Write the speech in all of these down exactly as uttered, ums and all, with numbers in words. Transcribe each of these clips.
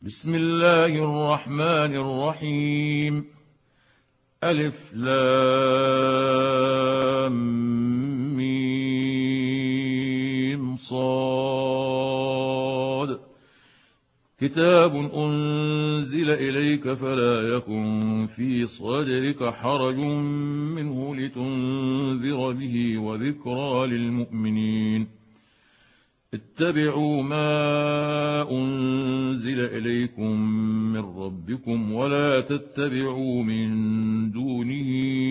بسم الله الرحمن الرحيم. ألف لام ميم صاد. كتاب أنزل إليك فلا يكن في صدرك حرج منه لتنذر به وذكرى للمؤمنين. اتبعوا ما أنزل إليكم من ربكم ولا تتبعوا من دونه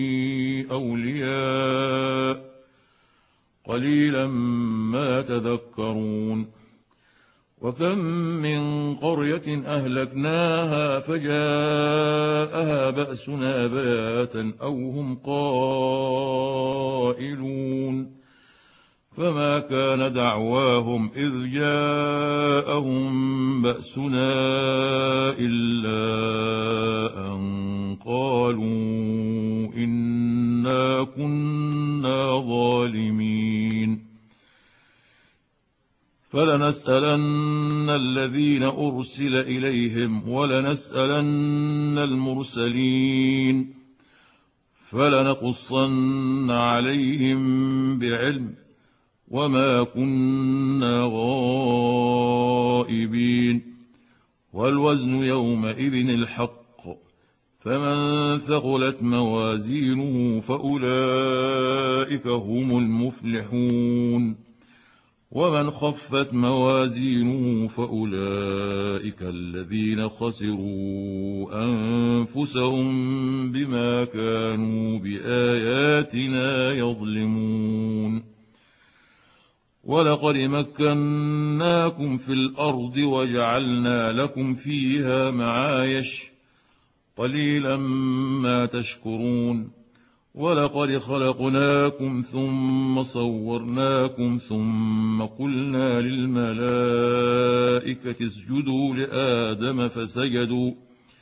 أولياء قليلا ما تذكرون. وكم من قرية أهلكناها فجاءها بأسنا بياتا أو هم قائلون. فما كان دعواهم إذ جاءهم بأسنا إلا أن قالوا إنا كنا ظالمين. فلنسألن الذين أرسل إليهم ولنسألن المرسلين فلنقصن عليهم بعلم وما كنا غائبين. والوزن يومئذ الحق، فمن ثقلت موازينه فأولئك هم المفلحون. ومن خفت موازينه فأولئك الذين خسروا أنفسهم بما كانوا بآياتنا يظلمون. ولقد مكناكم في الأرض وجعلنا لكم فيها معايش قليلا ما تشكرون. ولقد خلقناكم ثم صورناكم ثم قلنا للملائكة اسجدوا لآدم فسجدوا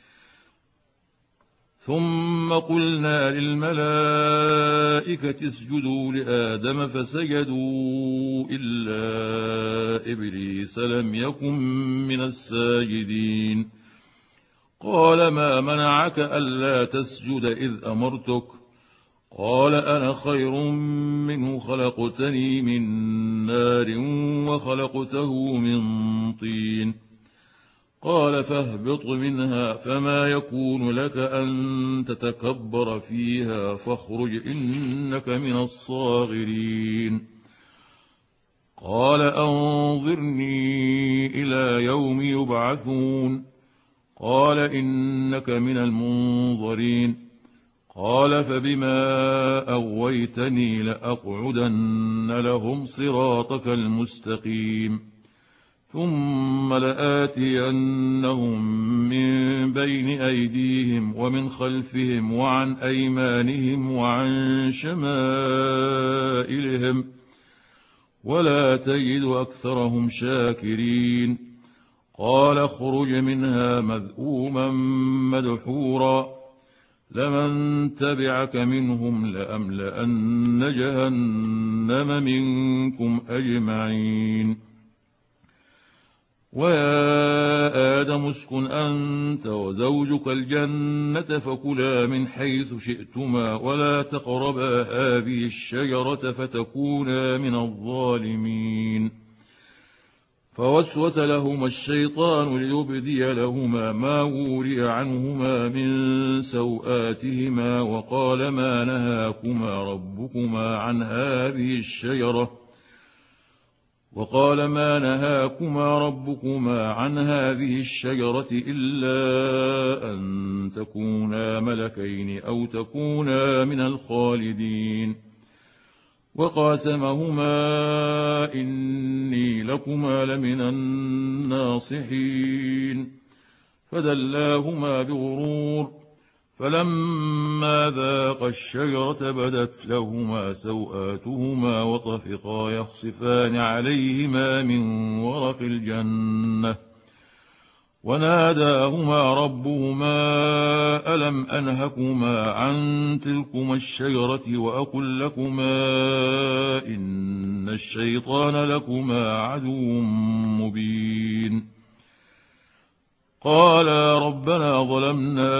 ثم قلنا للملائكة اسجدوا لآدم فسجدوا إلا إبليس لم يكن من الساجدين. قال ما منعك ألا تسجد إذ أمرتك؟ قال أنا خير منه خلقتني من نار وخلقته من طين. قال فاهبط منها فما يكون لك أن تتكبر فيها فاخرج إنك من الصاغرين. قال أنظرني إلى يوم يبعثون. قال إنك من المنظرين. قال فبما أغويتني لأقعدن لهم صراطك المستقيم ثم لآتينهم من بين أيديهم ومن خلفهم وعن أيمانهم وعن شمائلهم ولا تجد أكثرهم شاكرين. قال اخرج منها مذءوما مدحورا لمن تبعك منهم لأملأن جهنم منكم أجمعين. ويا آدم اسكن أنت وزوجك الجنة فكلا من حيث شئتما ولا تقربا هذه الشجرة فتكونا من الظالمين. فوسوس لهما الشيطان ليبدي لهما ما وري عنهما من سوآتهما وقال ما نهاكما ربكما عن هذه الشجرة وقال ما نهاكما ربكما عن هذه الشجرة إلا أن تكونا ملكين أو تكونا من الخالدين. وقاسمهما إني لكما لمن الناصحين فدلاهما بغرور فلما ذاقا الشجرة بدت لهما سوآتهما وطفقا يخصفان عليهما من ورق الجنة وناداهما ربهما ألم أنهكما عن تلكما الشجرة وأقل لكما إن الشيطان لكما عدو مبين قالا ربنا ظلمنا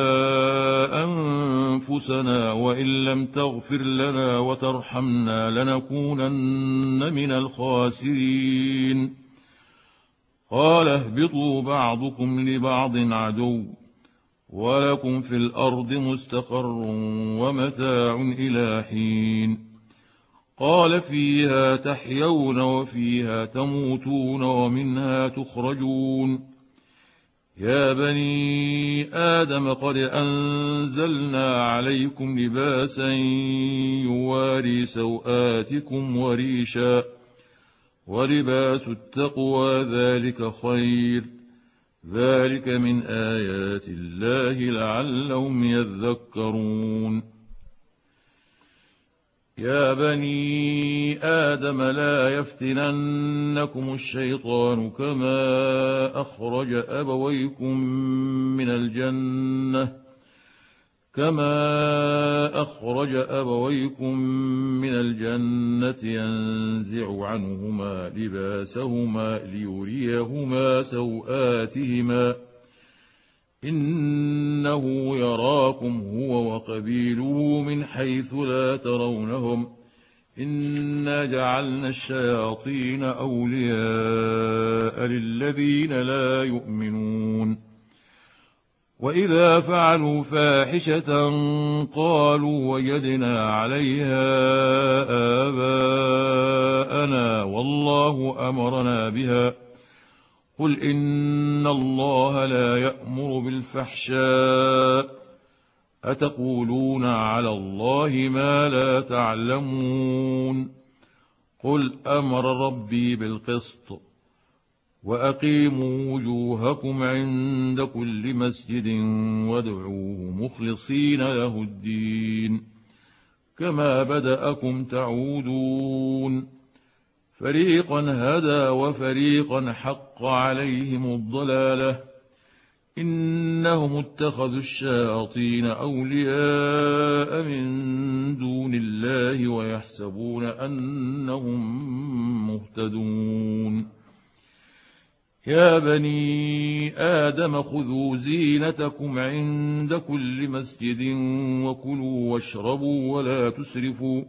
أنفسنا وإن لم تغفر لنا وترحمنا لنكونن من الخاسرين. قال اهبطوا بعضكم لبعض عدو ولكم في الأرض مستقر ومتاع إلى حين. قال فيها تحيون وفيها تموتون ومنها تخرجون. يا بني آدم قد أنزلنا عليكم لباسا يواري سوآتكم وريشا ولباس التقوى ذلك خير ذلك من آيات الله لعلهم يذكرون. يا بني آدم لا يفتننكم الشيطان كما أخرج أبويكم من الجنة كما أخرج أبويكم من الجنة ينزع عنهما لباسهما ليريهما سوآتهما إنه يراكم هو وقبيله من حيث لا ترونهم إنا جعلنا الشياطين أولياء للذين لا يؤمنون. وإذا فعلوا فاحشة قالوا وجدنا عليها آباءنا والله أمرنا بها قل إن الله لا يأمر بالفحشاء أتقولون على الله ما لا تعلمون. قل أمر ربي بالقسط وأقيموا وجوهكم عند كل مسجد وادعوه مخلصين له الدين كما بدأكم تعودون. فريقا هدى وفريقا حق عليهم الضلالة إنهم اتخذوا الشياطين أولياء من دون الله ويحسبون أنهم مهتدون. يا بني آدم خذوا زينتكم عند كل مسجد وكلوا واشربوا ولا تسرفوا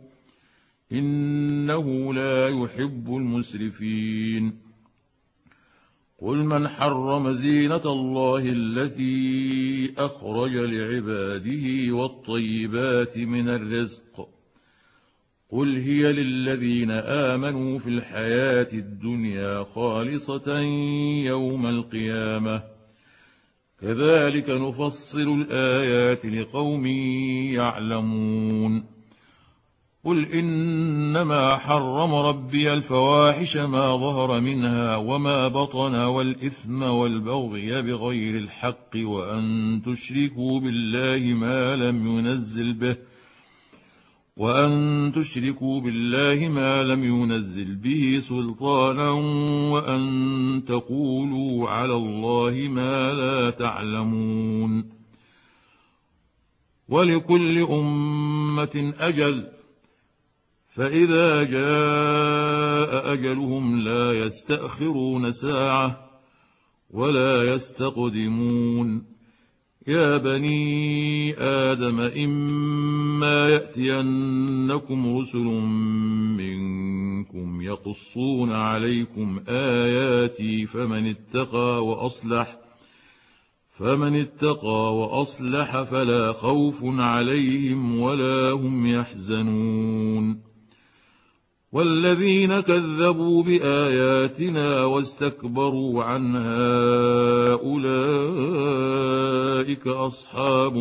إنه لا يحب المسرفين. قل من حرم زينة الله التي أخرج لعباده والطيبات من الرزق قل هي للذين آمنوا في الحياة الدنيا خالصة يوم القيامة كذلك نفصل الآيات لقوم يعلمون. قل إنما حرم ربي الفواحش ما ظهر منها وما بطن والإثم والبغي بغير الحق وأن تشركوا بالله ما لم ينزل به وأن تشركوا بالله ما لم ينزل به سلطانا وأن تقولوا على الله ما لا تعلمون. ولكل أمة أجل فإذا جاء أجلهم لا يستأخرون ساعة ولا يستقدمون. يا بني آدم إما يأتينكم رسل منكم يقصون عليكم آياتي فمن اتقى وأصلح فمن اتقى وأصلح فلا خوف عليهم ولا هم يحزنون. والذين كذبوا بآياتنا واستكبروا عنها أولئك أصحاب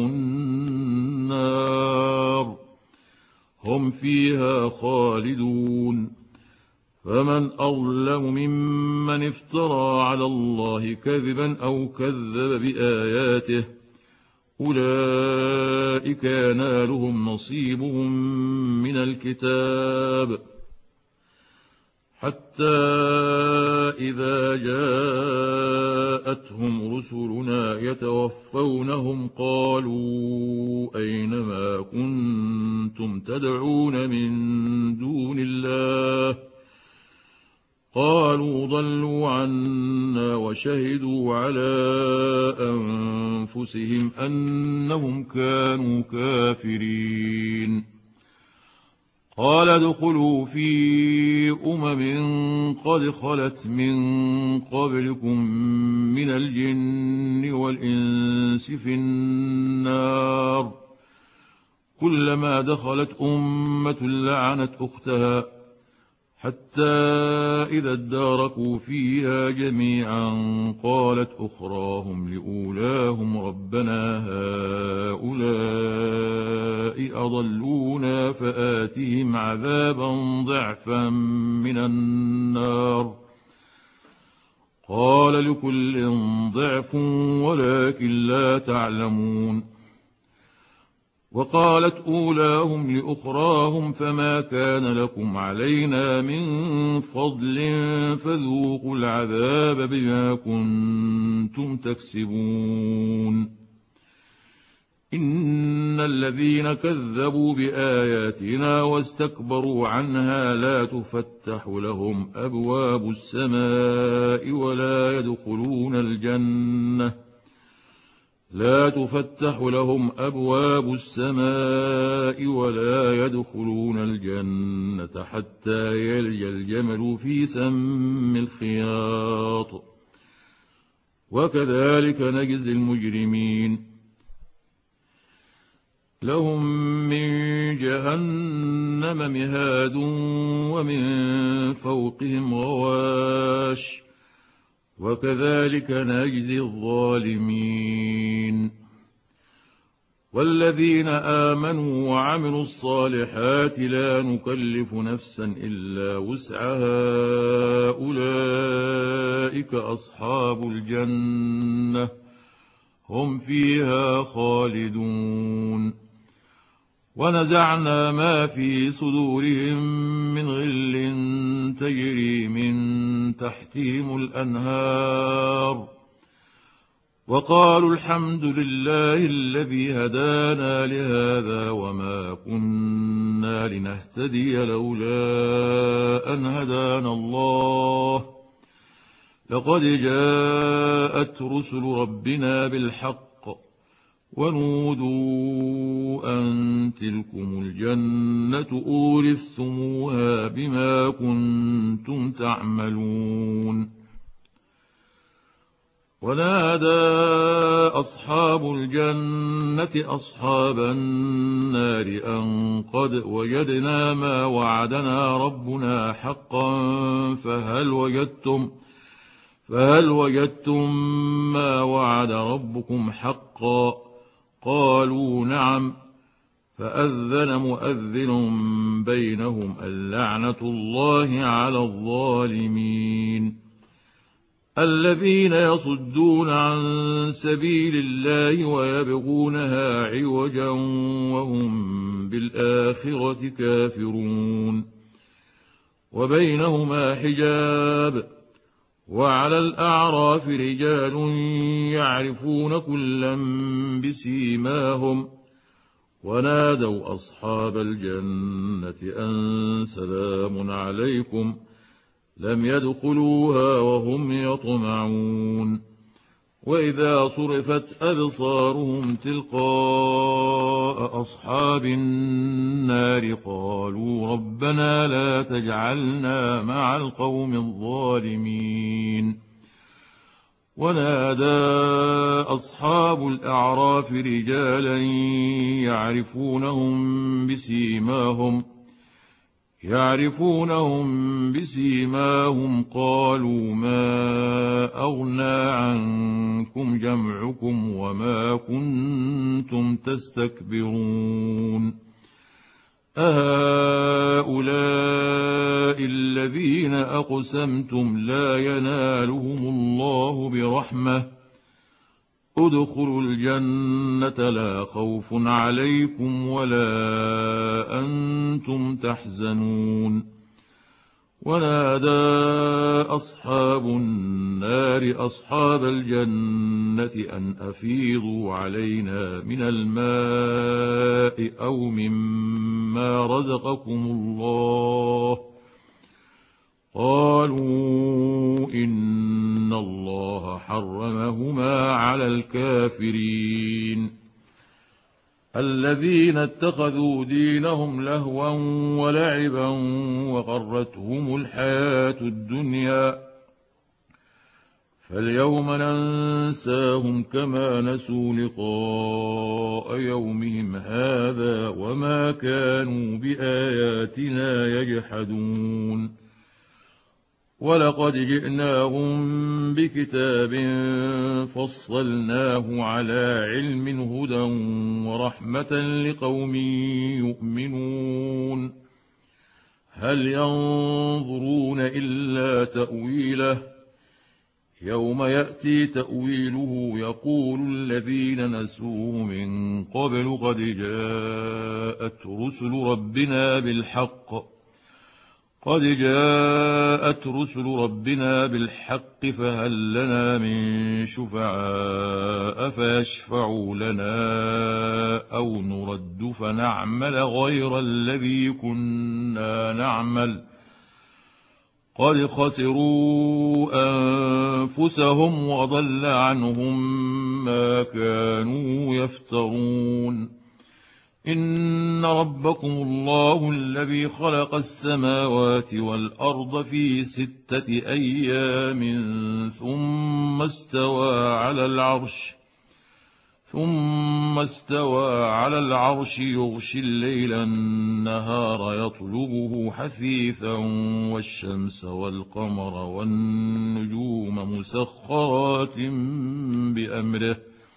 النار هم فيها خالدون. فمن أظلم ممن افترى على الله كذبا أو كذب بآياته أولئك ينالهم نصيبهم من الكتاب حتى إذا جاءتهم رسلنا يتوفونهم قالوا أين ما كنتم تدعون من دون الله قالوا ضلوا عنا وشهدوا على أنفسهم أنهم كانوا كافرين. قال ادخلوا في أمم قد خلت من قبلكم من الجن والإنس في النار كلما دخلت أمة لعنت أختها حتى إذا اداركوا فيها جميعا قالت أخراهم لأولاهم ربنا هؤلاء أضلونا فآتهم عذابا ضعفا من النار قال لكل ضعف ولكن لا تعلمون. وقالت أولاهم لأخراهم فما كان لكم علينا من فضل فذوقوا العذاب بما كنتم تكسبون. إن الذين كذبوا بآياتنا واستكبروا عنها لا تفتح لهم أبواب السماء ولا يدخلون الجنة لا تفتح لهم أبواب السماء ولا يدخلون الجنة حتى يلج الجمل في سم الخياط وكذلك نجزي المجرمين. لهم من جهنم مهاد ومن فوقهم غواش وكذلك نجزي الظالمين. والذين آمنوا وعملوا الصالحات لا نكلف نفسا إلا وسعها أولئك أصحاب الجنة هم فيها خالدون. ونزعنا ما في صدورهم من غل تجري من تحتهم الأنهار وقالوا الحمد لله الذي هدانا لهذا وما كنا لنهتدي لولا أن هدانا الله لقد جاءت رسل ربنا بالحق ونودوا أن تلكم الجنة أورثتموها بما كنتم تعملون. ونادى أصحاب الجنة أصحاب النار أن قد وجدنا ما وعدنا ربنا حقا فهل وجدتم فهل وجدتم ما وعد ربكم حقا قالوا نعم فأذن مؤذن بينهم اللعنة الله على الظالمين. الذين يصدون عن سبيل الله ويبغونها عوجا وهم بالآخرة كافرون. وبينهما حجاب وعلى الأعراف رجال يعرفون كلا بسيماهم ونادوا أصحاب الجنة أن سلام عليكم لم يدخلوها وهم يطمعون. وإذا صرفت أبصارهم تلقاء أصحاب النار قالوا ربنا لا تجعلنا مع القوم الظالمين. ونادى أصحاب الأعراف رجالا يعرفونهم بسيماهم يعرفونهم بسيماهم قالوا ما أغنى عنكم جمعكم وما كنتم تستكبرون أهؤلاء الذين أقسمتم لا ينالهم الله برحمة ادخلوا الجنة لا خوف عليكم ولا أنتم تحزنون. ونادى أصحاب النار أصحاب الجنة أن أفيضوا علينا من الماء أو مما رزقكم الله قالوا إن الله حرمهما على الكافرين الذين اتخذوا دينهم لهوا ولعبا وغرتهم الحياة الدنيا فاليوم ننساهم كما نسوا لقاء يومهم هذا وما كانوا بآياتنا يجحدون ولقد جئناهم بكتاب فصلناه على علم هدى ورحمة لقوم يؤمنون هل ينظرون إلا تأويله يوم يأتي تأويله يقول الذين نسوه من قبل قد جاءت رسل ربنا بالحق قد جاءت رسل ربنا بالحق فهل لنا من شفعاء فيشفعوا لنا أو نرد فنعمل غير الذي كنا نعمل قد خسروا أنفسهم وضل عنهم ما كانوا يفترون إن ربكم الله الذي خلق السماوات والأرض في ستة أيام ثم استوى على العرش ثم استوى على العرش يغشي الليل النهار يطلبه حثيثا والشمس والقمر والنجوم مسخرات بأمره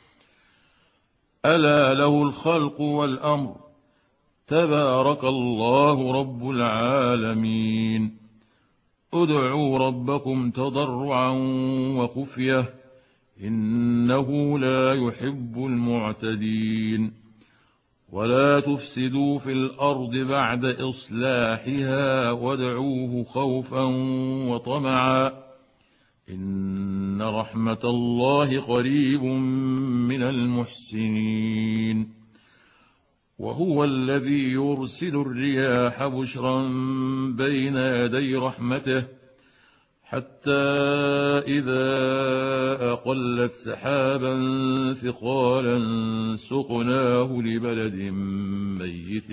ألا له الخلق والأمر تبارك الله رب العالمين ادعوا ربكم تضرعا وخفية إنه لا يحب المعتدين ولا تفسدوا في الأرض بعد إصلاحها وادعوه خوفا وطمعا إن رحمة الله قريب من المحسنين وهو الذي يرسل الرياح بشرا بين يدي رحمته حتى إذا أقلت سحابا ثقالا سقناه لبلد ميت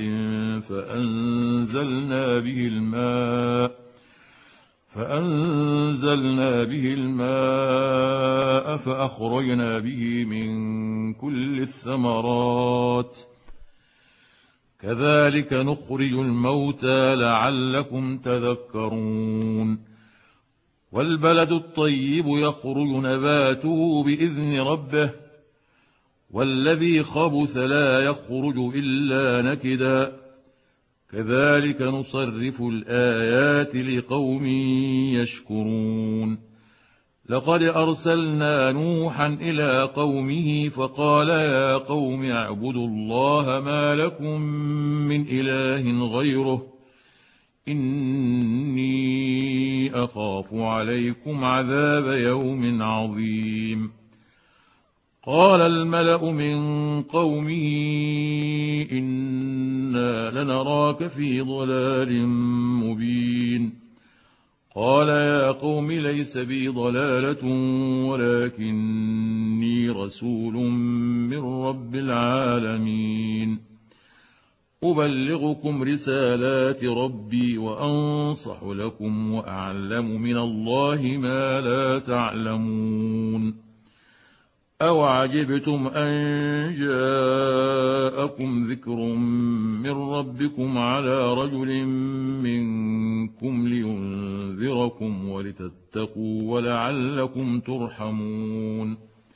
فأنزلنا به الماء فأنزلنا به الماء فأخرجنا به من كل الثمرات كذلك نخرج الموتى لعلكم تذكرون والبلد الطيب يخرج نباته بإذن ربه والذي خبث لا يخرج إلا نكدا كذلك نصرف الآيات لقوم يشكرون لقد أرسلنا نوحا إلى قومه فقال يا قوم اعبدوا الله ما لكم من إله غيره إني أخاف عليكم عذاب يوم عظيم قال الملأ من قومه إنا لنراك في ضلال مبين قال يا قوم ليس بي ضلالة ولكني رسول من رب العالمين أبلغكم رسالات ربي وأنصح لكم وأعلم من الله ما لا تعلمون أوعجبتم أن جاءكم ذكر من ربكم على رجل منكم لينذركم ولتتقوا ولعلكم ترحمون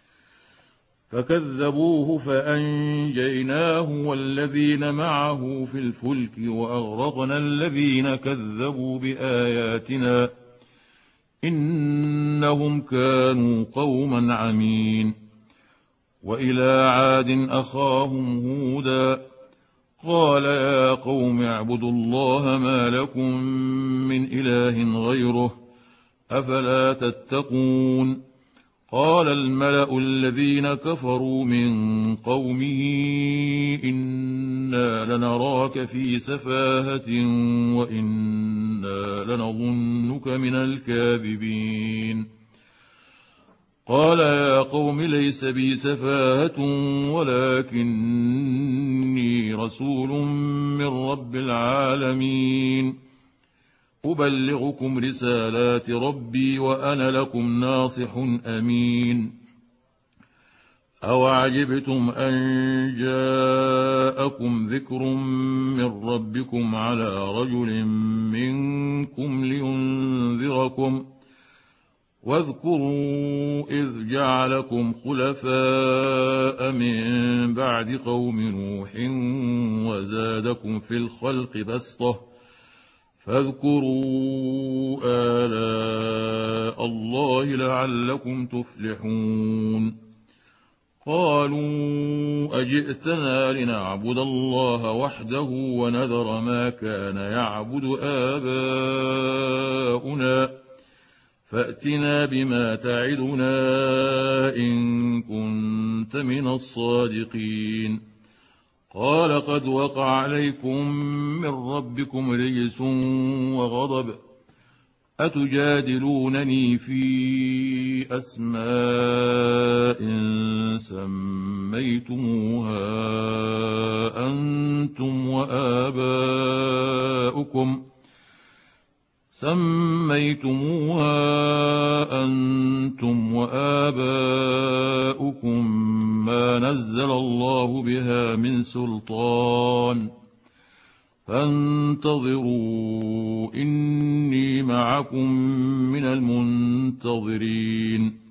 فكذبوه فأنجيناه والذين معه في الفلك وأغرقنا الذين كذبوا بآياتنا إنهم كانوا قوما عمين وإلى عاد أخاهم هودا قال يا قوم اعبدوا الله ما لكم من إله غيره أفلا تتقون قال الملأ الذين كفروا من قومه إنا لنراك في سفاهة وإنا لنظنك من الكاذبين قال يا قوم ليس بي سفاهة ولكني رسول من رب العالمين أبلغكم رسالات ربي وأنا لكم ناصح أمين أوعجبتم أن جاءكم ذكر من ربكم على رجل منكم لينذركم واذكروا إذ جعلكم خلفاء من بعد قوم نوح وزادكم في الخلق بسطة فاذكروا آلاء الله لعلكم تفلحون قالوا أجئتنا لنعبد الله وحده ونذر ما كان يعبد آباؤنا فأتنا بما تعدنا إن كنت من الصادقين قال قد وقع عليكم من ربكم رجس وغضب أتجادلونني في أسماء سميتموها أنتم وآباؤكم سميتموها أنتم وآباؤكم ما نزل الله بها من سلطان فانتظروا إني معكم من المنتظرين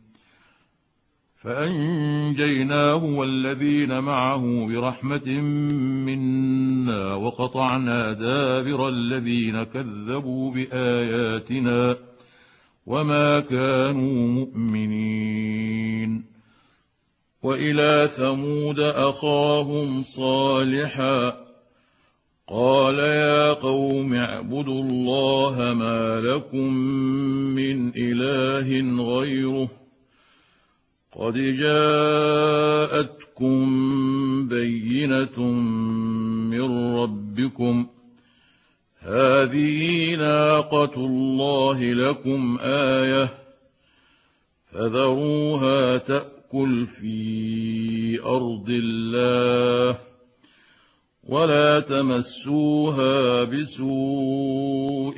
فأنجيناه والذين معه برحمة منا وقطعنا دابر الذين كذبوا بآياتنا وما كانوا مؤمنين وإلى ثمود أخاهم صالحا قال يا قوم اعبدوا الله ما لكم من إله غيره قد جاءتكم بينة من ربكم هذه ناقة الله لكم آية فذروها تأكل في أرض الله ولا تمسوها بسوء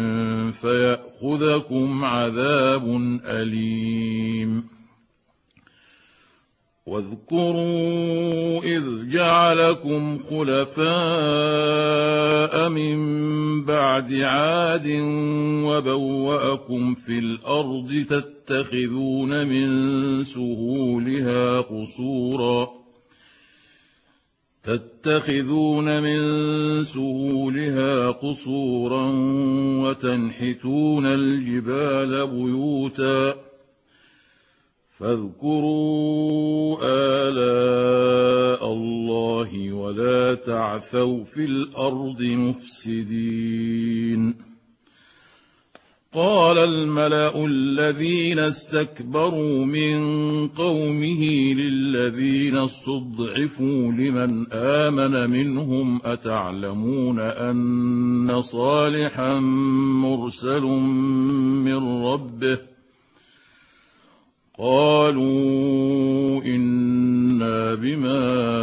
فيأخذكم عذاب أليم واذكروا إذ جعلكم خلفاء من بعد عاد وبوأكم في الأرض تتخذون من سهولها قصورا تتخذون من سهولها قصورا وتنحتون الجبال بيوتا فاذكروا آلاء الله ولا تعثوا في الأرض مفسدين قال الملأ الذين استكبروا من قومه للذين استضعفوا لمن آمن منهم أتعلمون أن صالحا مرسل من ربه قالوا إنا بما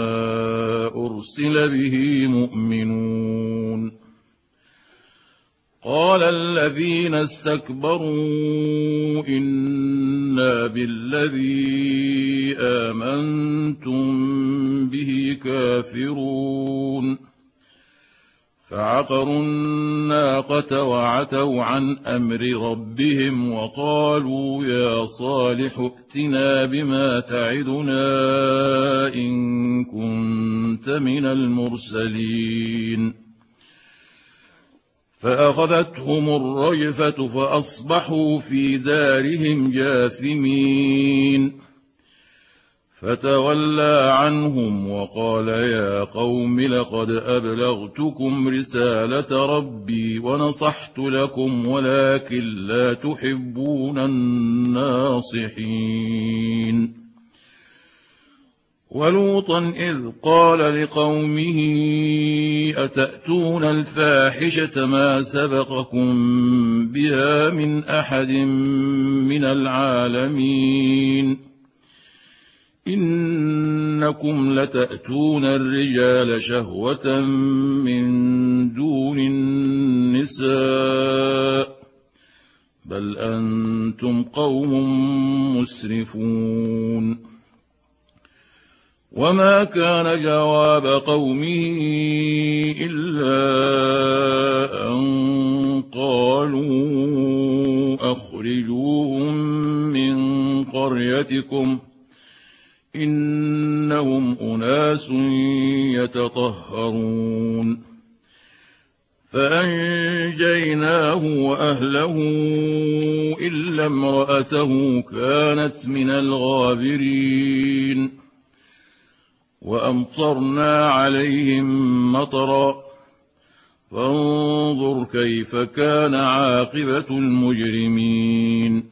أرسل به مؤمنون قال الذين استكبروا إنا بالذي آمنتم به كافرون فعقروا الناقة وعتوا عن أمر ربهم وقالوا يا صالح ائتنا بما تعدنا إن كنت من المرسلين فأخذتهم الرجفة فأصبحوا في دارهم جاثمين فتولى عنهم وقال يا قوم لقد أبلغتكم رسالة ربي ونصحت لكم ولكن لا تحبون الناصحين. ولوطا إذ قال لقومه أتأتون الفاحشة ما سبقكم بها من أحد من العالمين إنكم لتأتون الرجال شهوة من دون النساء بل أنتم قوم مسرفون. وما كان جواب قومه إلا أن قالوا أخرجوهم من قريتكم إنهم أناس يتطهرون. فأنجيناه وأهله إلا امرأته كانت من الغابرين. وأمطرنا عليهم مطرا فانظر كيف كان عاقبة المجرمين.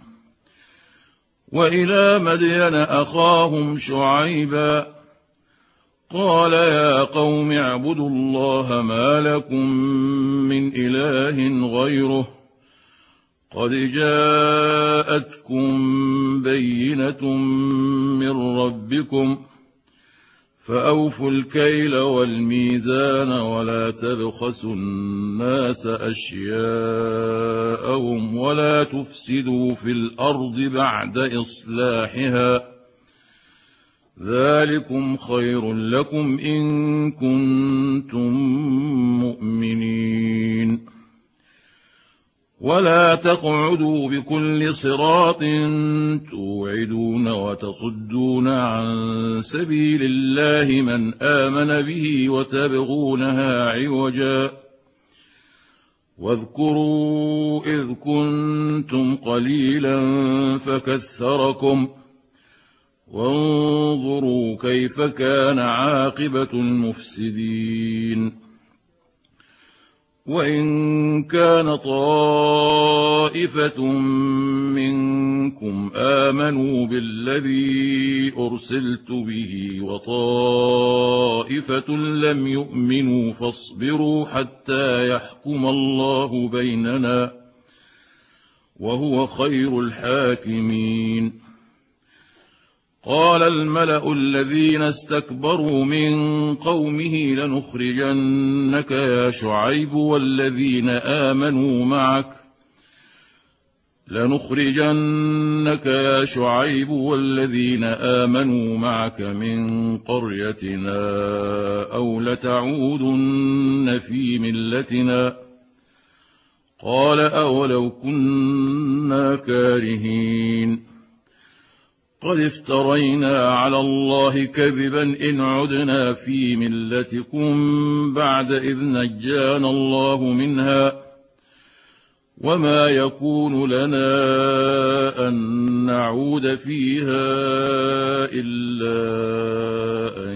وإلى مدين أخاهم شعيبا قال يا قوم اعبدوا الله ما لكم من إله غيره قد جاءتكم بينة من ربكم فأوفوا الكيل والميزان ولا تبخسوا الناس أشياءهم ولا تفسدوا في الأرض بعد إصلاحها ذلكم خير لكم إن كنتم مؤمنين. ولا تقعدوا بكل صراط توعدون وتصدون عن سبيل الله من آمن به وتبغونها عوجا واذكروا إذ كنتم قليلا فكثركم وانظروا كيف كان عاقبة المفسدين. وإن كان طائفة منكم آمنوا بالذي أرسلت به وطائفة لم يؤمنوا فاصبروا حتى يحكم الله بيننا وهو خير الحاكمين. قال الملأ الذين استكبروا من قومه لنخرجنك يا شعيب والذين آمنوا معك لنخرجنك يا شعيب والذين آمنوا معك من قريتنا أو لتعودن في ملتنا قال أولو كنا كارهين قد افترينا على الله كذبا إن عدنا في ملتكم بعد إذ نجانا الله منها وما يكون لنا أن نعود فيها إلا أن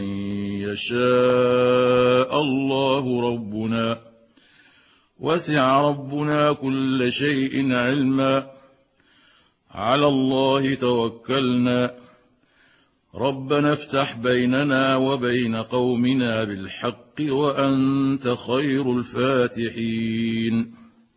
يشاء الله ربنا وسع ربنا كل شيء علما على الله توكلنا ربنا افتح بيننا وبين قومنا بالحق وأنت خير الفاتحين.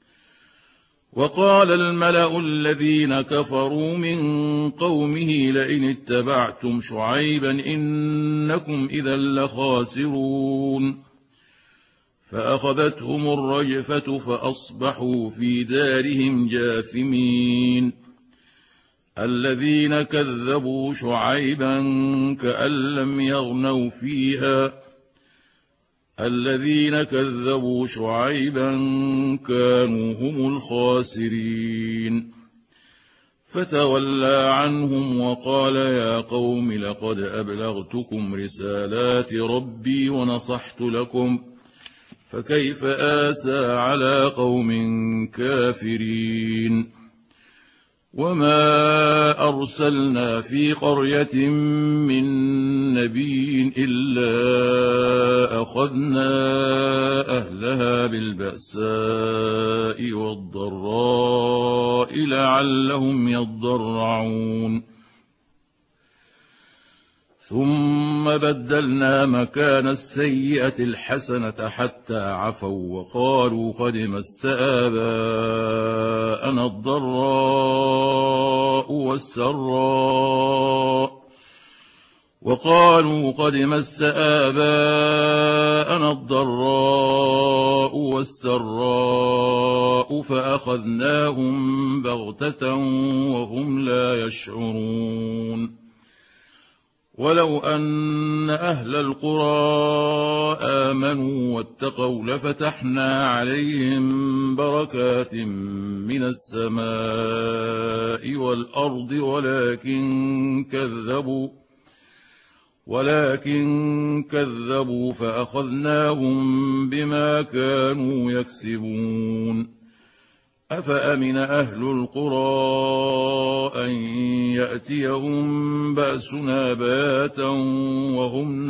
وقال الملأ الذين كفروا من قومه لئن اتبعتم شعيبا إنكم إذا لخاسرون فأخذتهم الرجفة فأصبحوا في دارهم جاثمين. الذين كذبوا شعيبا كأن لم يغنوا فيها الذين كذبوا شعيبا كانوا هم الخاسرين. فتولى عنهم وقال يا قوم لقد أبلغتكم رسالات ربي ونصحت لكم فكيف آسى على قوم كافرين. وما أرسلنا في قرية من نبي إلا أخذنا أهلها بالبأساء والضراء لعلهم يضرعون ثم بدلنا مكان السيئة الحسنة حتى عفوا وقالوا قد مس آباءنا الضراء والسراء وقالوا قد مس آباءنا الضراء والسراء فأخذناهم بغتة وهم لا يشعرون ولو أن أهل القرى آمنوا واتقوا لفتحنا عليهم بركات من السماء والأرض ولكن كذبوا ولكن كذبوا فأخذناهم بما كانوا يكسبون أفأمن أهل القرى أن يأتيهم بأسنا بياتا وهم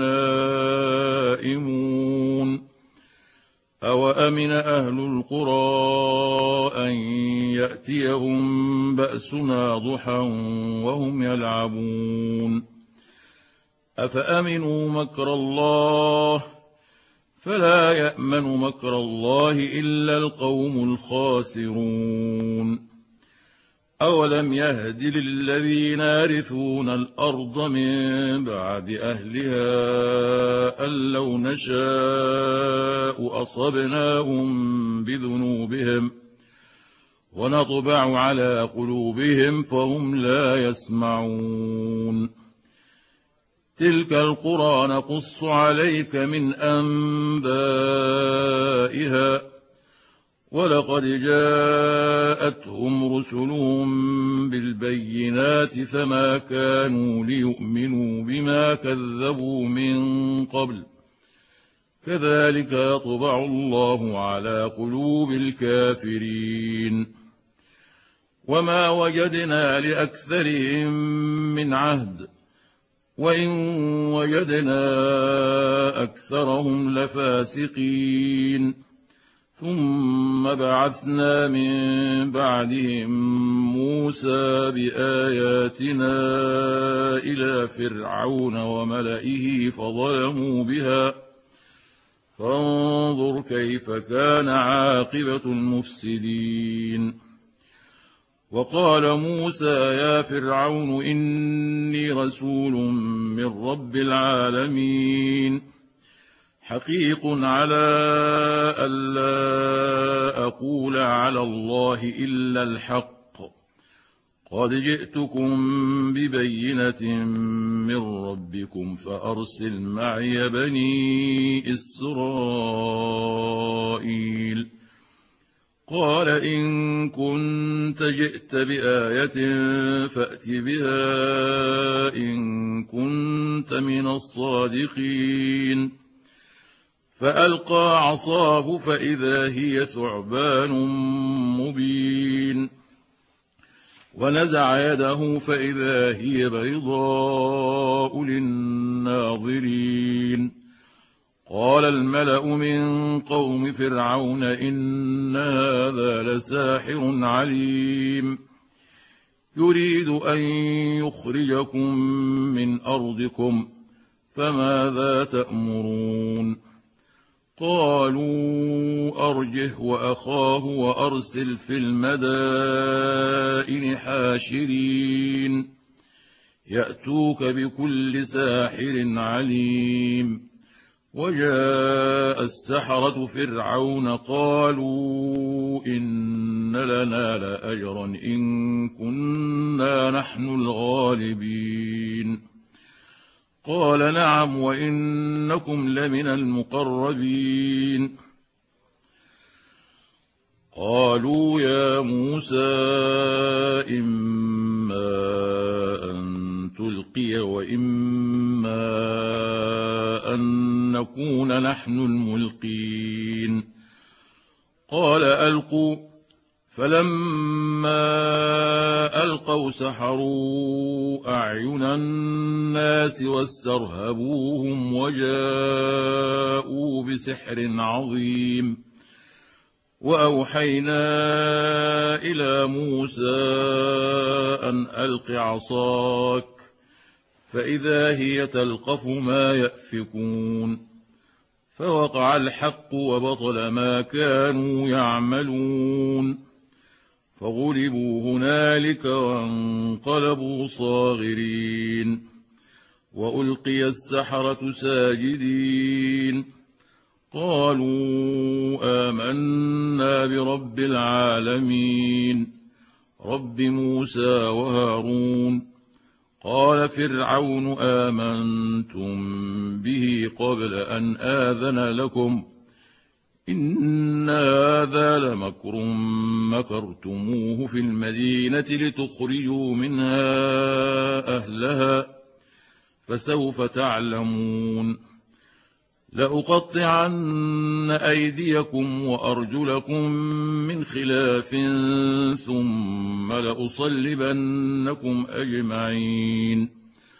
نائمون أوأمن أهل القرى أن يأتيهم بأسنا ضحى وهم يلعبون أفأمنوا مكر الله فلا يأمن مكر الله إلا القوم الخاسرون أولم يهد للذين يرثون الأرض من بعد أهلها أن لو نشاء أصبناهم بذنوبهم ونطبع على قلوبهم فهم لا يسمعون تلك القرى نقص عليك من أنبائها ولقد جاءتهم رسلهم بالبينات فما كانوا ليؤمنوا بما كذبوا من قبل كذلك يطبع الله على قلوب الكافرين وما وجدنا لأكثرهم من عهد وإن وجدنا أكثرهم لفاسقين ثم بعثنا من بعدهم موسى بآياتنا إلى فرعون وملئه فظلموا بها فانظر كيف كان عاقبة المفسدين وقال موسى يا فرعون إني رسول من رب العالمين حقيق على ألا أقول على الله إلا الحق قد جئتكم ببينة من ربكم فأرسل معي بني إسرائيل قال إن كنت جئت بآية فأت بها إن كنت من الصادقين فألقى عصاه فإذا هي ثعبان مبين ونزع يده فإذا هي بيضاء للناظرين قال الملأ من قوم فرعون إن هذا لساحر عليم يريد أن يخرجكم من أرضكم فماذا تأمرون قالوا أرجه وأخاه وأرسل في المدائن حاشرين يأتوك بكل ساحر عليم وجاء السحرة فرعون قالوا إن لنا لأجرا إن كنا نحن الغالبين قال نعم وإنكم لمن المقربين قالوا يا موسى إما أن تلقي وإما أن نكون نحن الملقين قال ألقوا فلما ألقوا سحروا أعين الناس واسترهبوهم وجاءوا بسحر عظيم. وأوحينا إلى موسى أن ألق عصاك فإذا هي تلقف ما يأفكون فوقع الحق وبطل ما كانوا يعملون فغلبوا هنالك وانقلبوا صاغرين وألقي السحرة ساجدين قالوا آمنا برب العالمين رب موسى وهارون. قال فرعون آمنتم به قبل أن آذن لكم إن هذا لمكر مكرتموه في المدينة لتخرجوا منها أهلها فسوف تعلمون. لأقطعن أيديكم وأرجلكم من خلاف ثم لأصلبنكم أجمعين.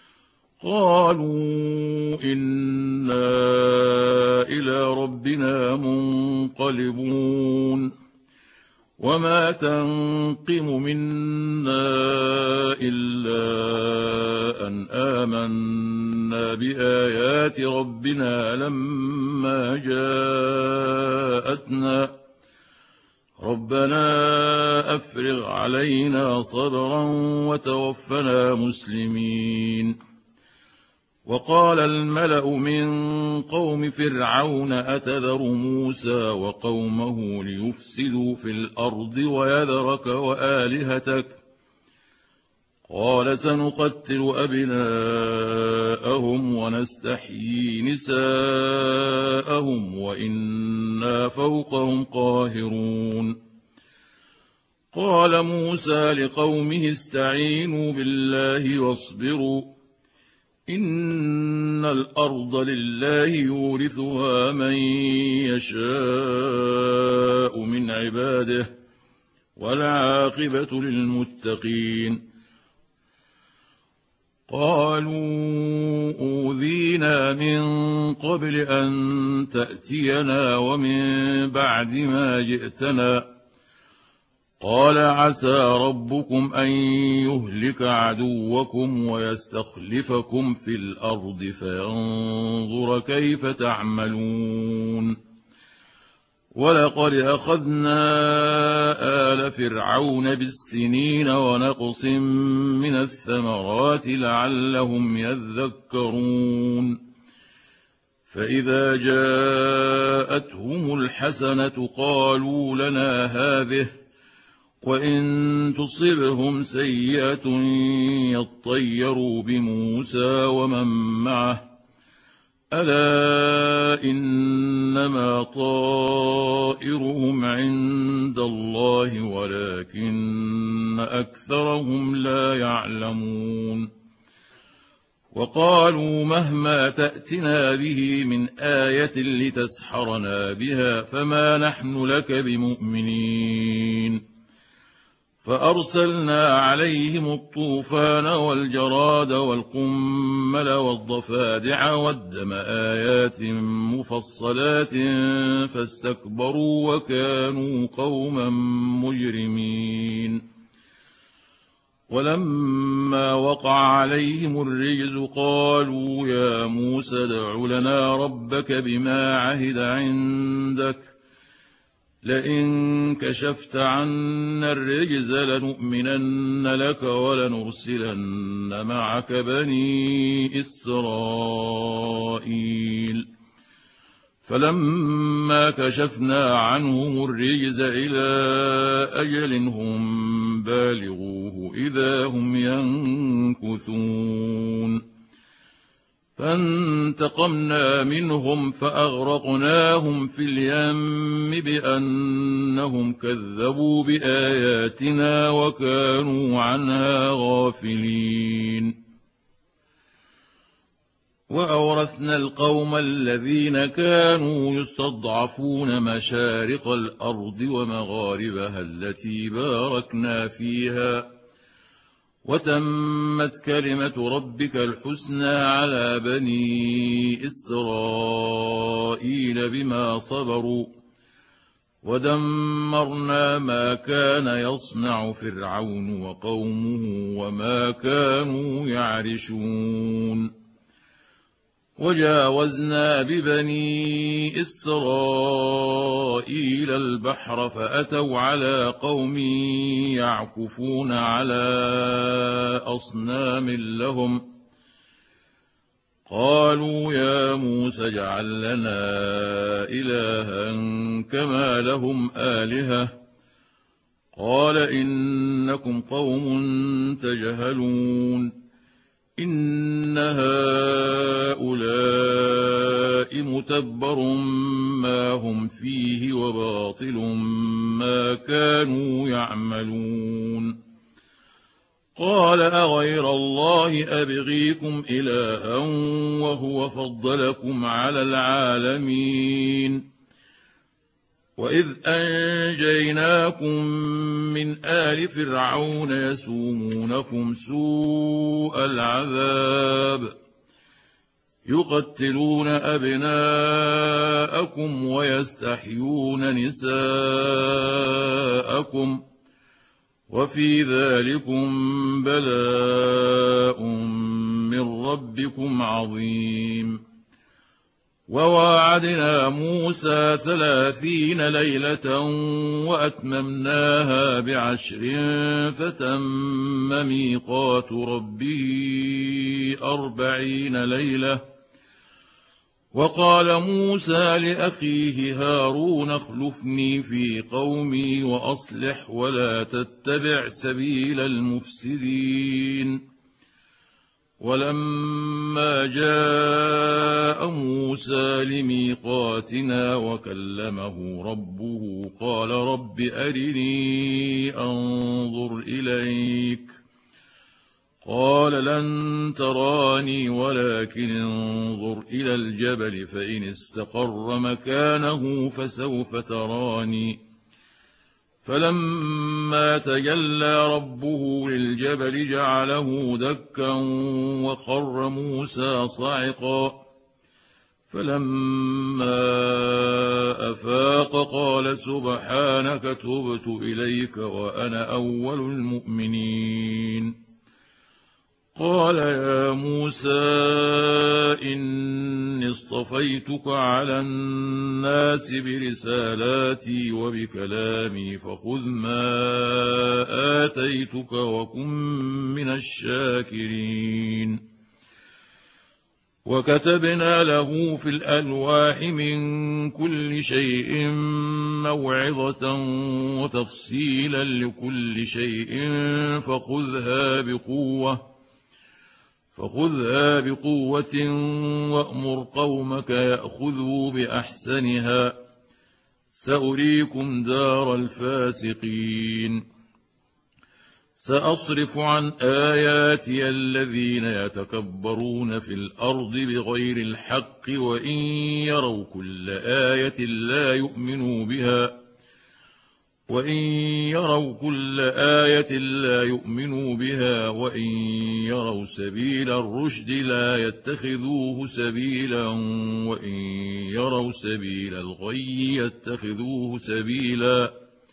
قالوا إنا إلى ربنا منقلبون. وما تنقم منا إلا أن آمنا بآيات ربنا لما جاءتنا ربنا أفرغ علينا صبرا وتوفنا مسلمين. وقال الملأ من قوم فرعون أتذر موسى وقومه ليفسدوا في الأرض ويذرك وآلهتك قال سنقتل أبناءهم ونستحيي نساءهم وإنا فوقهم قاهرون. قال موسى لقومه استعينوا بالله واصبروا إن الأرض لله يورثها من يشاء من عباده والعاقبة للمتقين. قالوا أوذينا من قبل أن تأتينا ومن بعد ما جئتنا قال عسى ربكم أن يهلك عدوكم ويستخلفكم في الأرض فينظر كيف تعملون. ولقد أخذنا آل فرعون بالسنين ونقص من الثمرات لعلهم يذكرون. فإذا جاءتهم الحسنة قالوا لنا هذه وإن تصبهم سيئة يطيروا بموسى ومن معه ألا إنما طائرهم عند الله ولكن أكثرهم لا يعلمون. وقالوا مهما تأتنا به من آية لتسحرنا بها فما نحن لك بمؤمنين. فأرسلنا عليهم الطوفان والجراد والقمل والضفادع والدم آيات مفصلات فاستكبروا وكانوا قوما مجرمين. ولما وقع عليهم الرجز قالوا يا موسى ادع لنا ربك بما عهد عندك لئن كشفت عنا الرجز لنؤمنن لك ولنرسلن معك بني إسرائيل. فلما كشفنا عنهم الرجز إلى أجل هم بالغوه إذا هم ينكثون. فانتقمنا منهم فأغرقناهم في اليم بأنهم كذبوا بآياتنا وكانوا عنها غافلين. وأورثنا القوم الذين كانوا يستضعفون مشارق الأرض ومغاربها التي باركنا فيها وتمت كلمة ربك الحسنى على بني إسرائيل بما صبروا ودمرنا ما كان يصنع فرعون وقومه وما كانوا يعرشون وجاوزنا ببني إسرائيل البحر فأتوا على قوم يعكفون على أصنام لهم قالوا يا موسى اجعل لنا إلها كما لهم آلهة قال إنكم قوم تجهلون إن هؤلاء متبر ما هم فيه وباطل ما كانوا يعملون قال أغير الله أبغيكم إلها وهو فضلكم على العالمين وإذ أنجيناكم من آل فرعون يسومونكم سوء العذاب يقتلون أبناءكم ويستحيون نساءكم وفي ذلكم بلاء من ربكم عظيم وواعدنا موسى ثلاثين ليلة وأتممناها بعشر فتم ميقات ربه أربعين ليلة وقال موسى لأخيه هارون اخلفني في قومي وأصلح ولا تتبع سبيل المفسدين ولما جاء موسى لميقاتنا وكلمه ربه قال رب أرني أنظر إليك قال لن تراني ولكن انظر إلى الجبل فإن استقر مكانه فسوف تراني فلما تجلى ربه للجبل جعله دكا وخر موسى صعقا فلما أفاق قال سبحانك تبت إليك وأنا أول المؤمنين قال يا موسى إني اصطفيتك على الناس برسالاتي وبكلامي فخذ ما آتيتك وكن من الشاكرين وكتبنا له في الألواح من كل شيء موعظة وتفصيلا لكل شيء فخذها بقوة فخذها بقوة وأمر قومك يأخذوا بأحسنها سأريكم دار الفاسقين سأصرف عن آياتي الذين يتكبرون في الأرض بغير الحق وإن يروا كل آية لا يؤمنوا بها وإن يروا كل آية لا يؤمنوا بها وإن يروا سبيل الرشد لا يتخذوه سبيلا وإن يروا سبيل الغي يتخذوه سبيلا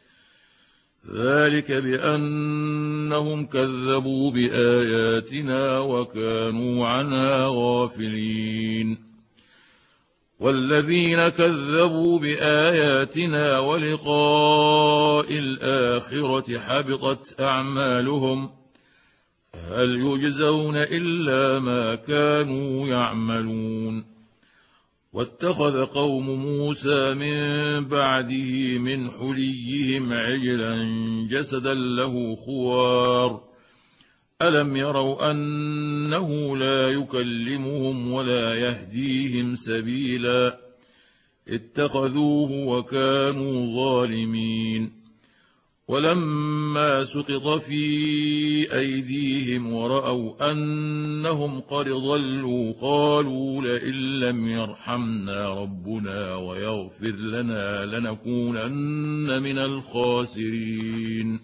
ذلك بأنهم كذبوا بآياتنا وكانوا عنها غافلين والذين كذبوا بآياتنا ولقاء الآخرة حبطت أعمالهم هل يجزون إلا ما كانوا يعملون واتخذ قوم موسى من بعده من حليهم عجلا جسدا له خوار ألم يروا أنه لا يكلمهم ولا يهديهم سبيلا، اتخذوه وكانوا ظالمين. ولما سقط في أيديهم ورأوا أنهم قد ضلوا قالوا لئن لم يرحمنا ربنا ويغفر لنا لنكونن من الخاسرين.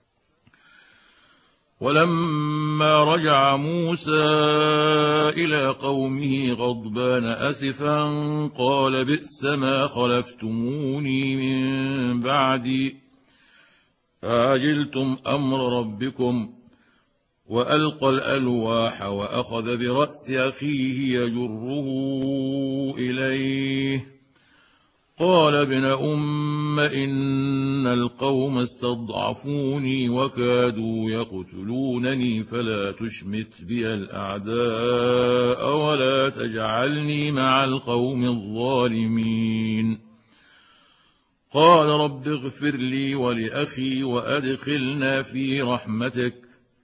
ولما رجع موسى إلى قومه غضبان أسفا قال بئس ما خلفتموني من بعدي أعجلتم أمر ربكم. وألقى الألواح وأخذ برأس أخيه يجره إليه قال ابن أم إن القوم استضعفوني وكادوا يقتلونني فلا تشمت بي الأعداء ولا تجعلني مع القوم الظالمين. قال رب اغفر لي ولأخي وأدخلنا في رحمتك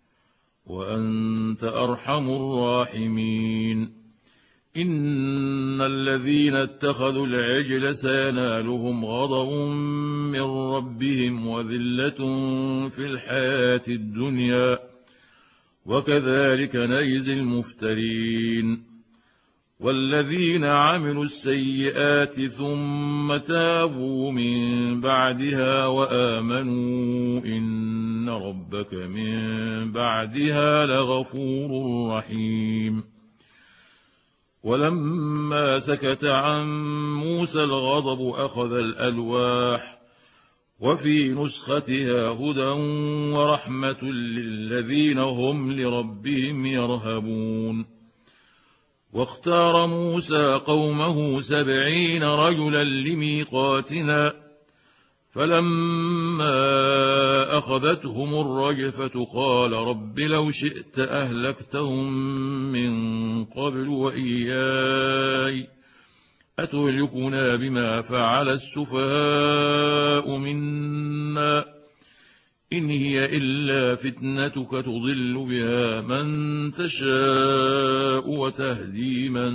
وأنت أرحم الراحمين. إن الذين اتخذوا العجل سينالهم غضب من ربهم وذلة في الحياة الدنيا وكذلك نجزي المفترين. والذين عملوا السيئات ثم تابوا من بعدها وآمنوا إن ربك من بعدها لغفور رحيم. ولما سكت عن موسى الغضب أخذ الألواح وفي نسختها هدى ورحمة للذين هم لربهم يرهبون. واختار موسى قومه سبعين رجلا لميقاتنا فلما أخذتهم الرجفة قال رب لو شئت أهلكتهم من قبل وإياي أتهلكنا بما فعل السفهاء منا إن هي إلا فتنتك تضل بها من تشاء وتهدي من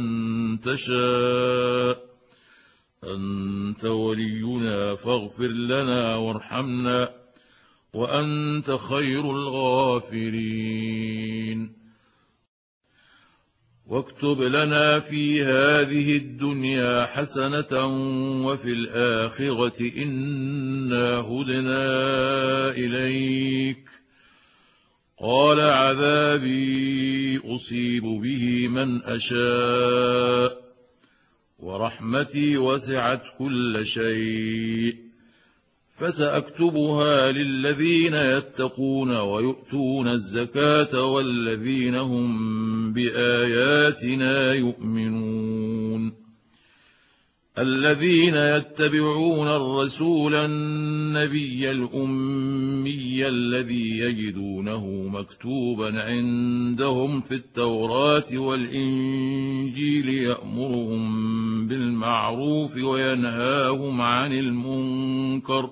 تشاء أنت ولينا فاغفر لنا وارحمنا وأنت خير الغافرين. واكتب لنا في هذه الدنيا حسنة وفي الآخرة إنا هدنا إليك. قال عذابي أصيب به من أشاء ورحمتي وسعت كل شيء فسأكتبها للذين يتقون ويؤتون الزكاة والذين هم بآياتنا يؤمنون. الذين يتبعون الرسول النبي الأمي الذي يجدونه مكتوبا عندهم في التوراة والإنجيل يأمرهم بالمعروف وينهاهم عن المنكر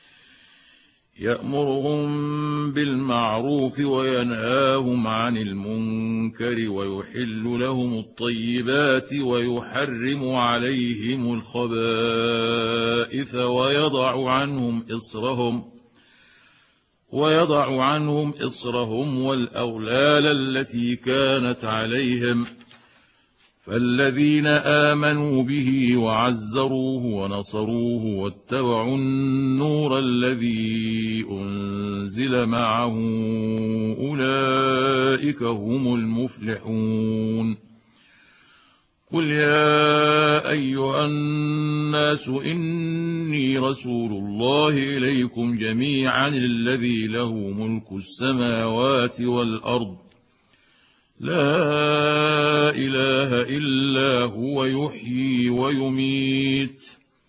يأمرهم بالمعروف وينهاهم عن المنكر ويحل لهم الطيبات ويحرم عليهم الخبائث ويضع عنهم إصرهم ويضع عنهم إصرهم والأغلال التي كانت عليهم. فالذين آمنوا به وعزروه ونصروه واتبعوا النور الذي أنزل معه أولئك هم المفلحون. قل يا أيها الناس إني رسول الله إليكم جميعا الذي له ملك السماوات والأرض لا إله إلا هو يحيي ويميت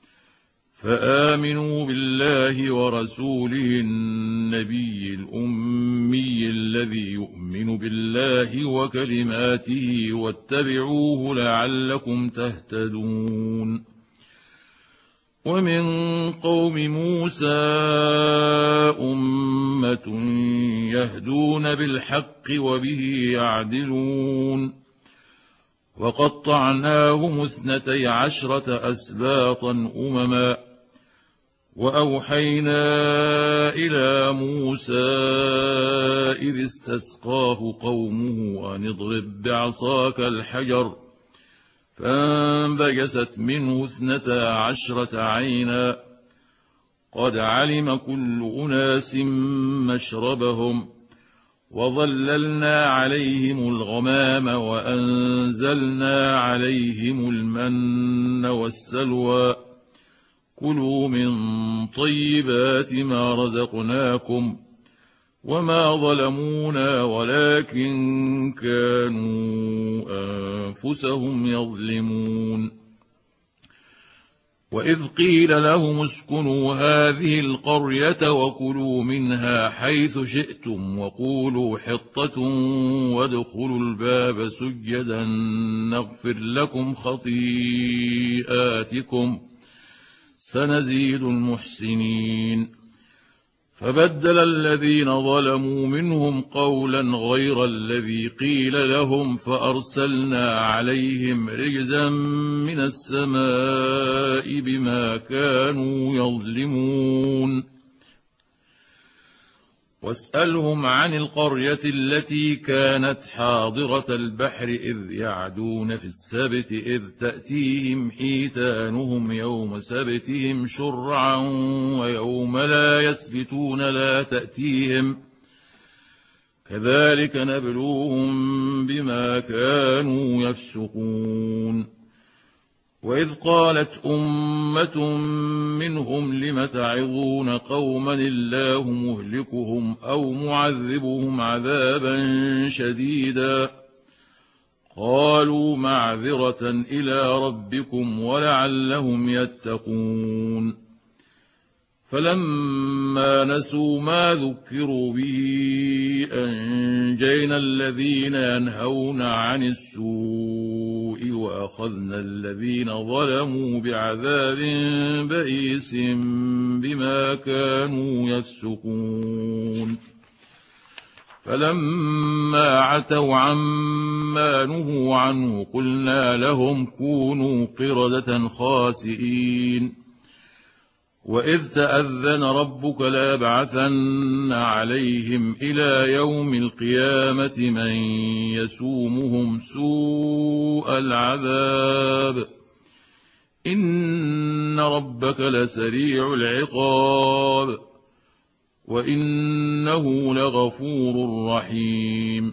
فآمنوا بالله ورسوله النبي الأمي الذي يؤمن بالله وكلماته واتبعوه لعلكم تهتدون. ومن قوم موسى أمة يهدون بالحق وبه يعدلون. وقطعناهم اثنتي عشرة أسباطا أمما وأوحينا إلى موسى إذ استسقاه قومه أن اضرب بعصاك الحجر فانبجست منه اثنتا عشرة عينا قد علم كل أناس مشربهم وظللنا عليهم الغمام وأنزلنا عليهم المن والسلوى كلوا من طيبات ما رزقناكم وما ظلمونا ولكن كانوا أنفسهم يظلمون وإذ قيل لهم اسكنوا هذه القرية وكلوا منها حيث شئتم وقولوا حطة وادخلوا الباب سجدا نغفر لكم خطيئاتكم سنزيد المحسنين فبدل الذين ظلموا منهم قولا غير الذي قيل لهم فأرسلنا عليهم رجزا من السماء بما كانوا يظلمون واسألهم عن القرية التي كانت حاضرة البحر إذ يعدون في السبت إذ تأتيهم حيتانهم يوم سبتهم شرعا ويوم لا يسبتون لا تأتيهم كذلك نبلوهم بما كانوا يفسقون وإذ قالت أمة منهم لم تعظون قوما الله مهلكهم أو معذبهم عذابا شديدا قالوا معذرة إلى ربكم ولعلهم يتقون فلما نسوا ما ذكروا به أنجينا الذين ينهون عن السوء وأخذنا الذين ظلموا بعذاب بئيس بما كانوا يفسقون فلما عتوا عما نهوا عنه قلنا لهم كونوا قردة خاسئين وإذ تأذن ربك ليبعثن عليهم إلى يوم القيامة من يسومهم سوء العذاب إن ربك لسريع العقاب وإنه لغفور رحيم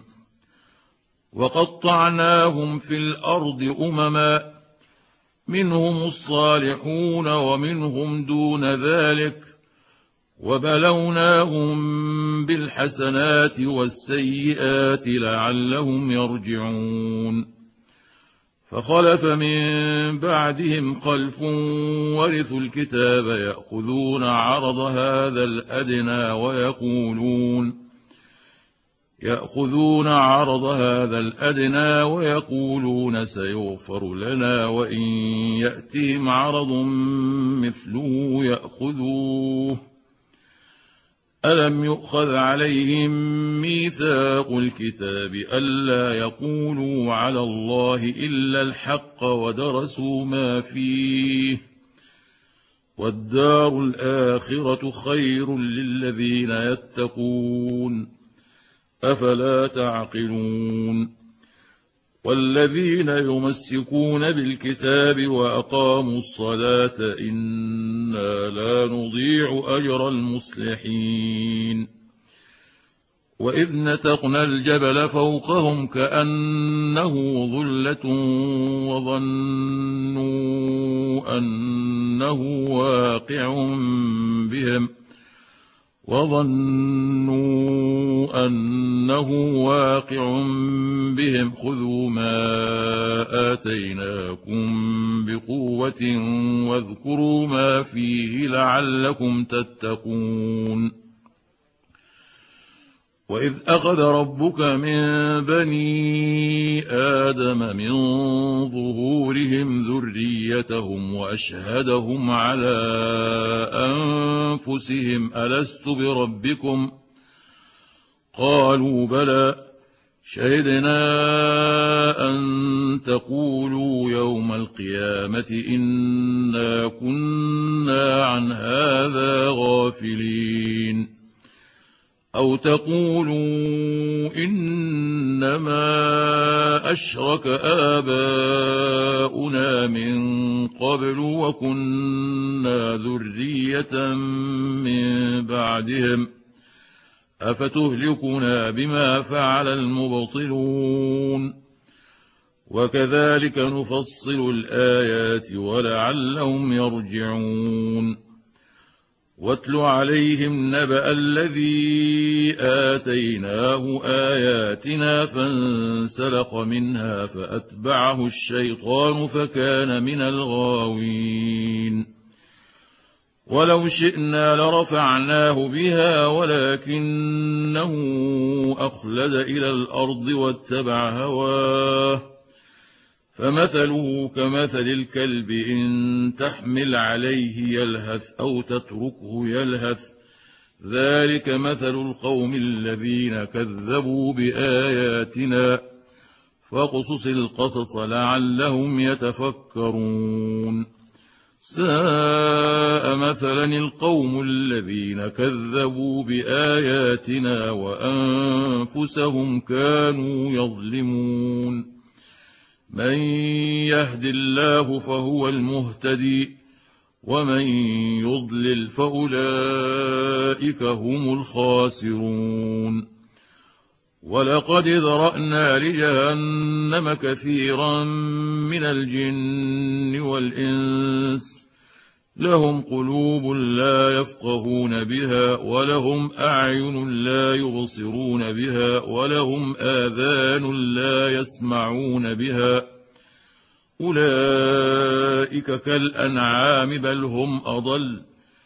وقطعناهم في الأرض أمما منهم الصالحون ومنهم دون ذلك وبلوناهم بالحسنات والسيئات لعلهم يرجعون فخلف من بعدهم خلف ورثوا الكتاب يأخذون عرض هذا الأدنى ويقولون يأخذون عرض هذا الأدنى ويقولون سيغفر لنا وإن يأتهم عرض مثله يأخذوه ألم يؤخذ عليهم ميثاق الكتاب ألا يقولوا على الله إلا الحق ودرسوا ما فيه والدار الآخرة خير للذين يتقون أفلا تعقلون والذين يمسكون بالكتاب وأقاموا الصلاة إنا لا نضيع أجر المصلحين وإذ نتقنا الجبل فوقهم كأنه ظلة وظنوا أنه واقع بهم وظنوا أنه واقع بهم خذوا ما آتيناكم بقوة واذكروا ما فيه لعلكم تتقون وإذ أخذ ربك من بني آدم من ظهورهم ذريتهم وأشهدهم على أنفسهم ألست بربكم قالوا بلى شهدنا أن تقولوا يوم القيامة إنا كنا عن هذا غافلين أو تقولوا إنما أشرك آباؤنا من قبل وكنا ذرية من بعدهم أفتهلكنا بما فعل المبطلون وكذلك نفصل الآيات ولعلهم يرجعون واتل عليهم نبأ الذي آتيناه آياتنا فانسلخ منها فأتبعه الشيطان فكان من الغاوين ولو شئنا لرفعناه بها ولكنه أخلد إلى الأرض واتبع هواه فمثله كمثل الكلب إن تحمل عليه يلهث أو تتركه يلهث ذلك مثل القوم الذين كذبوا بآياتنا فاقصص القصص لعلهم يتفكرون ساء مثلا القوم الذين كذبوا بآياتنا وأنفسهم كانوا يظلمون من يهد الله فهو المهتدي ومن يضلل فأولئك هم الخاسرون ولقد ذرأنا لجهنم كثيرا من الجن والإنس لهم قلوب لا يفقهون بها ولهم أعين لا يبصرون بها ولهم آذان لا يسمعون بها أولئك كالأنعام بل هم أضل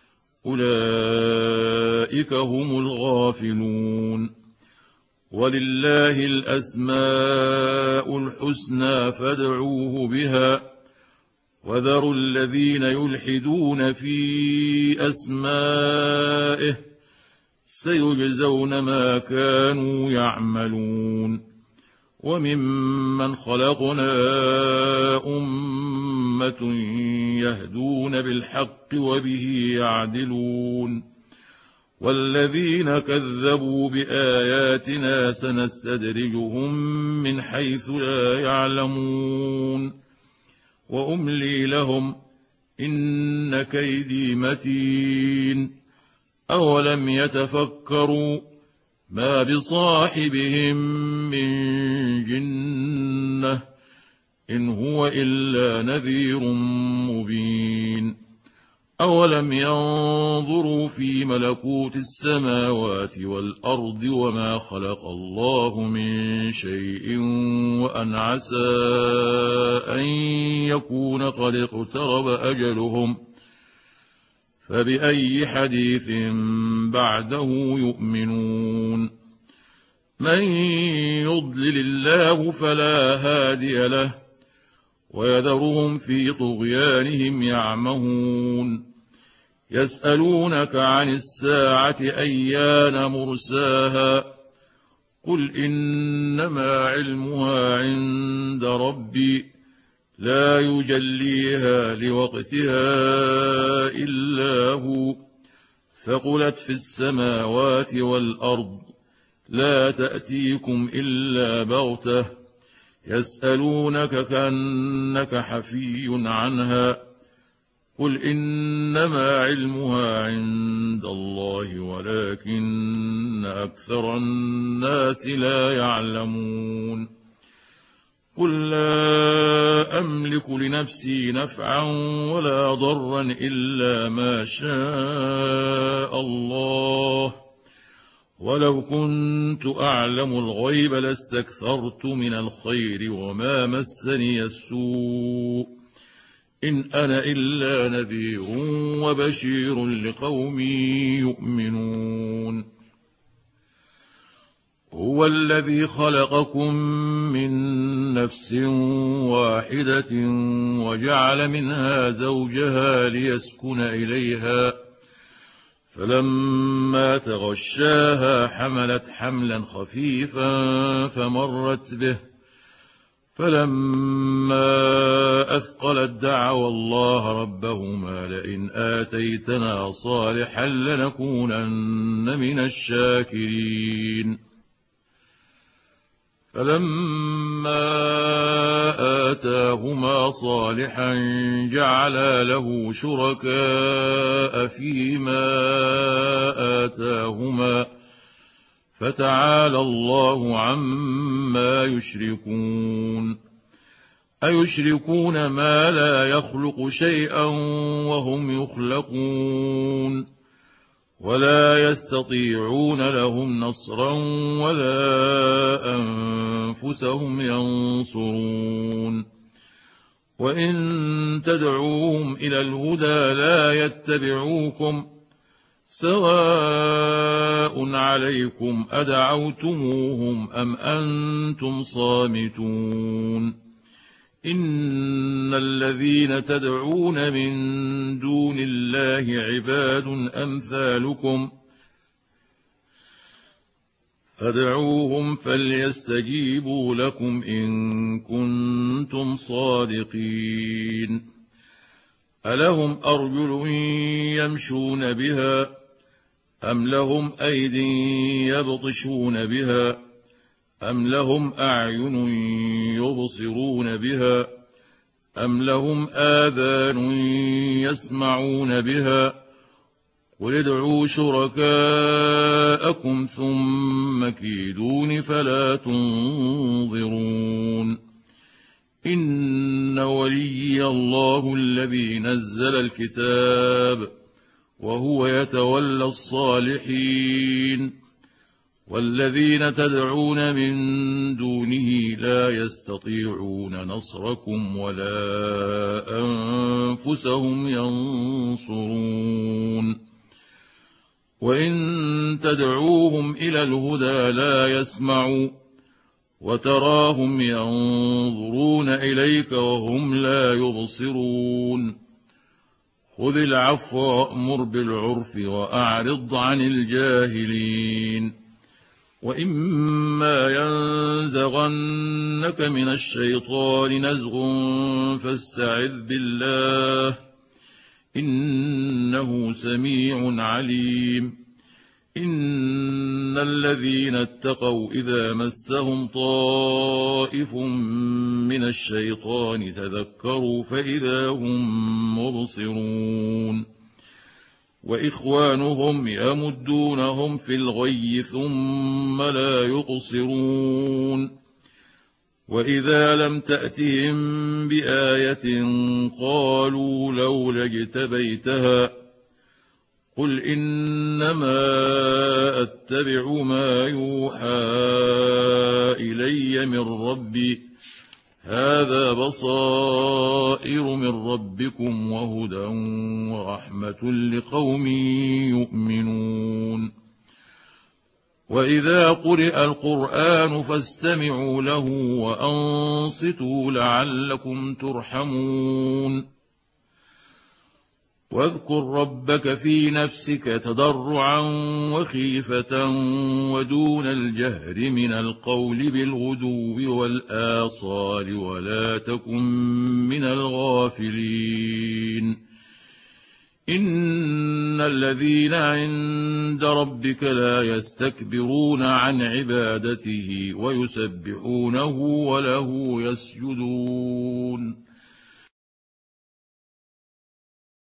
أولئك هم الغافلون ولله الأسماء الحسنى فادعوه بها وذروا الذين يلحدون في أسمائه سيجزون ما كانوا يعملون وممن خلقنا أمة يهدون بالحق وبه يعدلون والذين كذبوا بآياتنا سنستدرجهم من حيث لا يعلمون وأملي لهم إن كيدي متين أولم يتفكروا ما بصاحبهم من جنة إن هو إلا نذير مبين أولم ينظروا في ملكوت السماوات والأرض وما خلق الله من شيء وأن عسى أن يكون قد اقترب أجلهم فبأي حديث بعده يؤمنون من يضلل الله فلا هادي له ويذرهم في طغيانهم يعمهون يسألونك عن الساعة أيان مرساها قل إنما علمها عند ربي لا يجليها لوقتها إلا هو ثقلت في السماوات والأرض لا تأتيكم إلا بغتة يسألونك كأنك حفي عنها قل إنما علمها عند الله ولكن أكثر الناس لا يعلمون قل لا أملك لنفسي نفعا ولا ضرا إلا ما شاء الله ولو كنت أعلم الغيب لاستكثرت من الخير وما مسني السوء إن أنا إلا نذير وبشير لقوم يؤمنون هو الذي خلقكم من نفس واحدة وجعل منها زوجها ليسكن إليها فلما تغشاها حملت حملا خفيفا فمرت به فلما أثقلت دعوا الله ربهما لئن آتيتنا صالحا لنكونن من الشاكرين. فلما آتاهما صالحا جعلا له شركاء فيما آتاهما فتعالى الله عما يشركون. أيشركون ما لا يخلق شيئا وهم يخلقون ولا يستطيعون لهم نصرا ولا أنفسهم ينصرون. وإن تدعوهم إلى الهدى لا يتبعوكم سواء عليكم أدعوتموهم أم أنتم صامتون. إن الذين تدعون من دون الله عباد أمثالكم فادعوهم فليستجيبوا لكم إن كنتم صادقين. ألهم أرجل يمشون بها أم لهم أيد يبطشون بها أم لهم أعين يبصرون بها أم لهم آذان يسمعون بها قل ادعوا شركاءكم ثم كيدون فلا تنظرون. إن وليي الله الذي نزل الكتاب وهو يتولى الصالحين. والذين تدعون من دونه لا يستطيعون نصركم ولا أنفسهم ينصرون. وإن تدعوهم إلى الهدى لا يسمعوا وتراهم ينظرون إليك وهم لا يبصرون. خذ العفو وأمر بالعرف وأعرض عن الجاهلين. وإما ينزغنك من الشيطان نزغ فاستعذ بالله إنه سميع عليم. إن الذين اتقوا إذا مسهم طائف من الشيطان تذكروا فإذا هم مبصرون. وإخوانهم يمدونهم في الغي ثم لا يقصرون. وإذا لم تأتهم بآية قالوا لولا اجتبيتها قل إنما أتبع ما يوحى إلي من ربي هذا بصائر من ربكم وهدى ورحمة لقوم يؤمنون. وإذا قرئ القرآن فاستمعوا له وأنصتوا لعلكم ترحمون. واذكر ربك في نفسك تضرعا وخيفة ودون الجهر من القول بالغدو والآصال ولا تكن من الغافلين. إن الذين عند ربك لا يستكبرون عن عبادته ويسبحونه وله يسجدون.